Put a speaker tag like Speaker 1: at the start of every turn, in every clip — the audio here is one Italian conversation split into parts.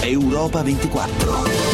Speaker 1: Europa 24.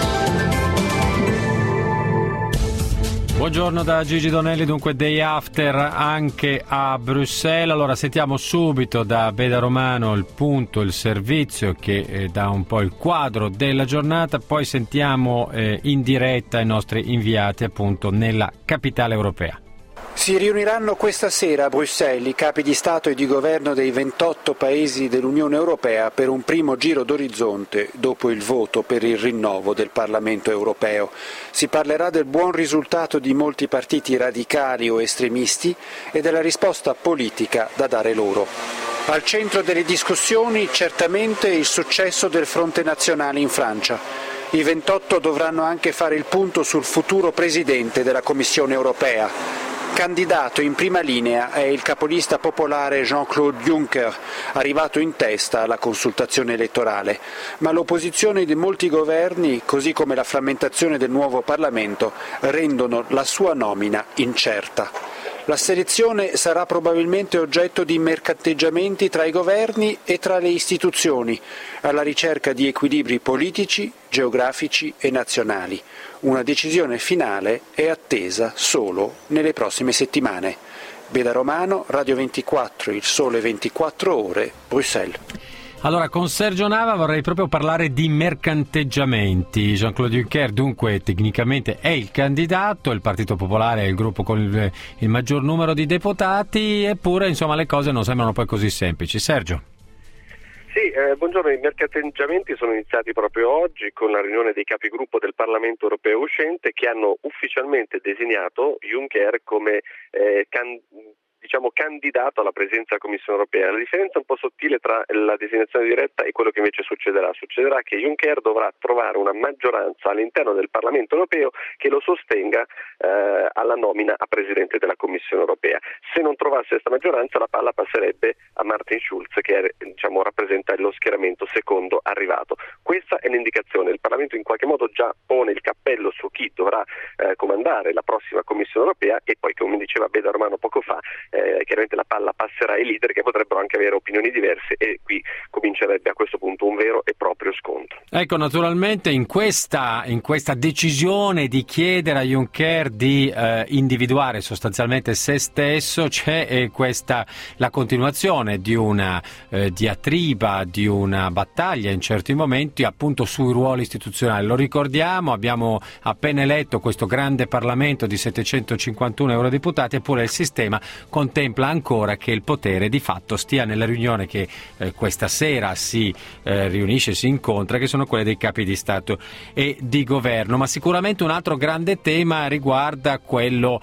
Speaker 2: Buongiorno da Gigi Donelli, dunque day after anche a Bruxelles. Allora sentiamo subito da Beda Romano il punto, il servizio che dà un po' il quadro della giornata, poi sentiamo in diretta i nostri inviati appunto nella capitale europea.
Speaker 3: Si riuniranno questa sera a Bruxelles i capi di Stato e di Governo dei 28 paesi dell'Unione Europea per un primo giro d'orizzonte dopo il voto per il rinnovo del Parlamento europeo. Si parlerà del buon risultato di molti partiti radicali o estremisti e della risposta politica da dare loro. Al centro delle discussioni certamente il successo del Fronte Nazionale in Francia. I 28 dovranno anche fare il punto sul futuro presidente della Commissione europea. Candidato in prima linea è il capolista popolare Jean-Claude Juncker, arrivato in testa alla consultazione elettorale, ma l'opposizione di molti governi, così come la frammentazione del nuovo Parlamento, rendono la sua nomina incerta. La selezione sarà probabilmente oggetto di mercanteggiamenti tra i governi e tra le istituzioni, alla ricerca di equilibri politici, geografici e nazionali. Una decisione finale è attesa solo nelle prossime settimane. Beda Romano, Radio 24, Il Sole 24 Ore, Bruxelles.
Speaker 2: Allora, con Sergio Nava vorrei proprio parlare di mercanteggiamenti. Jean-Claude Juncker dunque tecnicamente è il candidato, il Partito Popolare è il gruppo con il maggior numero di deputati, eppure insomma le cose non sembrano poi così semplici. Sergio.
Speaker 4: Sì, buongiorno. I mercanteggiamenti sono iniziati proprio oggi con la riunione dei capigruppo del Parlamento europeo uscente che hanno ufficialmente designato Juncker come candidato alla presidenza della Commissione europea. La differenza un po' sottile tra la designazione diretta e quello che invece succederà. Succederà che Juncker dovrà trovare una maggioranza all'interno del Parlamento europeo che lo sostenga alla nomina a presidente della Commissione europea. Se non trovasse questa maggioranza la palla passerebbe a Martin Schulz che rappresenta lo schieramento secondo arrivato. Questa è l'indicazione. Il Parlamento in qualche modo già pone il cappello su chi dovrà comandare la prossima Commissione europea e poi, come diceva Beda Romano poco fa, chiaramente la palla passerà ai leader che potrebbero anche avere opinioni diverse e qui comincerebbe a questo punto un vero e proprio scontro.
Speaker 2: Ecco, naturalmente in questa decisione di chiedere a Juncker di individuare sostanzialmente se stesso c'è la continuazione di una diatriba, di una battaglia in certi momenti appunto sui ruoli istituzionali. Lo ricordiamo, abbiamo appena eletto questo grande Parlamento di 751 eurodeputati, eppure il sistema contempla ancora che il potere di fatto stia nella riunione che questa sera si riunisce, si incontra, che sono quelle dei capi di Stato e di Governo. Ma sicuramente un altro grande tema riguarda quello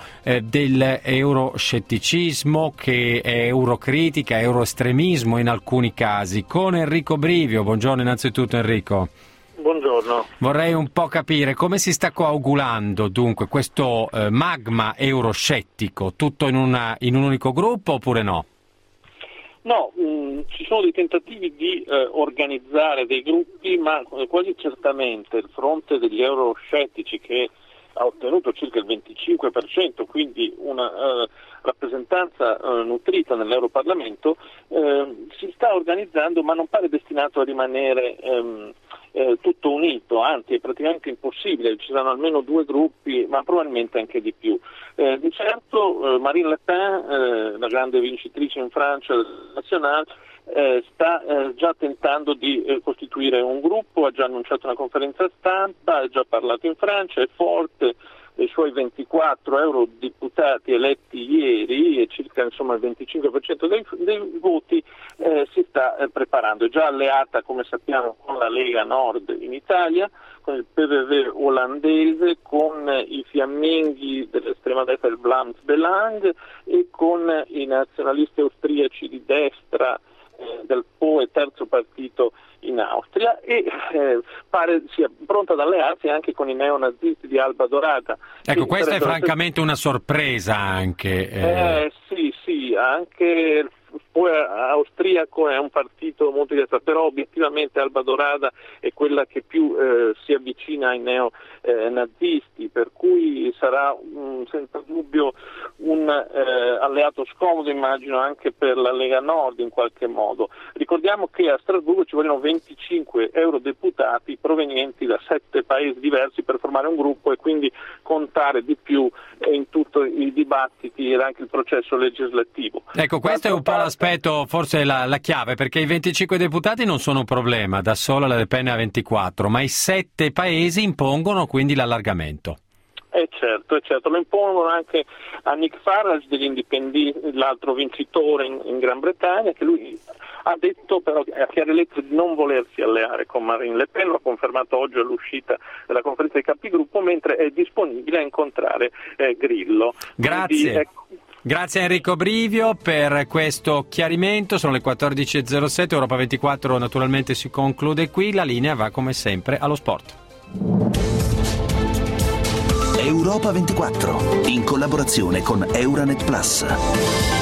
Speaker 2: dell'euroscetticismo, che è eurocritica, euroestremismo in alcuni casi. Con Enrico Brivio, buongiorno innanzitutto Enrico.
Speaker 5: Buongiorno.
Speaker 2: Vorrei un po' capire come si sta coagulando dunque questo magma euroscettico, tutto in un unico gruppo oppure no?
Speaker 5: No, ci sono dei tentativi di organizzare dei gruppi, ma quasi certamente il fronte degli euroscettici, che ha ottenuto circa il 25%, quindi una rappresentanza nutrita nell'Europarlamento, si sta organizzando, ma non pare destinato a rimanere tutto unito, anzi è praticamente impossibile, ci saranno almeno 2 gruppi, ma probabilmente anche di più. Di certo Marine Le Pen, la grande vincitrice in Francia nazionale, sta già tentando di costituire un gruppo, ha già annunciato una conferenza stampa, ha già parlato in Francia, è forte, i suoi 24 eurodeputati eletti ieri e circa il 25% dei voti si sta preparando. È già alleata, come sappiamo, con la Lega Nord in Italia, con il PVV olandese, con i fiamminghi dell'estrema destra, il Vlaams Belang, e con i nazionalisti austriaci di destra del PO e terzo partito in Austria, e pare sia pronta ad allearsi anche con i neonazisti di Alba Dorata.
Speaker 2: Ecco, questa è francamente una sorpresa anche.
Speaker 5: Sì, anche poi austriaco è un partito molto di destra, però obiettivamente Alba Dorada è quella che più si avvicina ai neonazisti, per cui sarà senza dubbio un alleato scomodo, immagino, anche per la Lega Nord in qualche modo. Ricordiamo che a Strasburgo ci vogliono 25 eurodeputati provenienti da 7 paesi diversi per formare un gruppo e quindi contare di più in tutti i dibattiti ed anche il processo legislativo.
Speaker 2: Ecco, questo è un po' l'aspetto, forse la chiave, perché i 25 deputati non sono un problema, da sola la Le Pen ha 24, ma i 7 paesi impongono quindi l'allargamento. Certo, lo impongono anche a Nick Farage degli Indipendenti, l'altro vincitore in Gran Bretagna, che lui ha detto però a chiare lettere di non volersi alleare con Marine Le Pen, lo ha confermato oggi all'uscita della conferenza dei capigruppo, mentre è disponibile a incontrare Grillo. Grazie.
Speaker 5: Quindi,
Speaker 2: Grazie a Enrico Brivio per questo chiarimento. Sono le 14.07, Europa 24 naturalmente si conclude qui, la linea va come sempre allo sport.
Speaker 1: Europa 24, in collaborazione con Euranet Plus.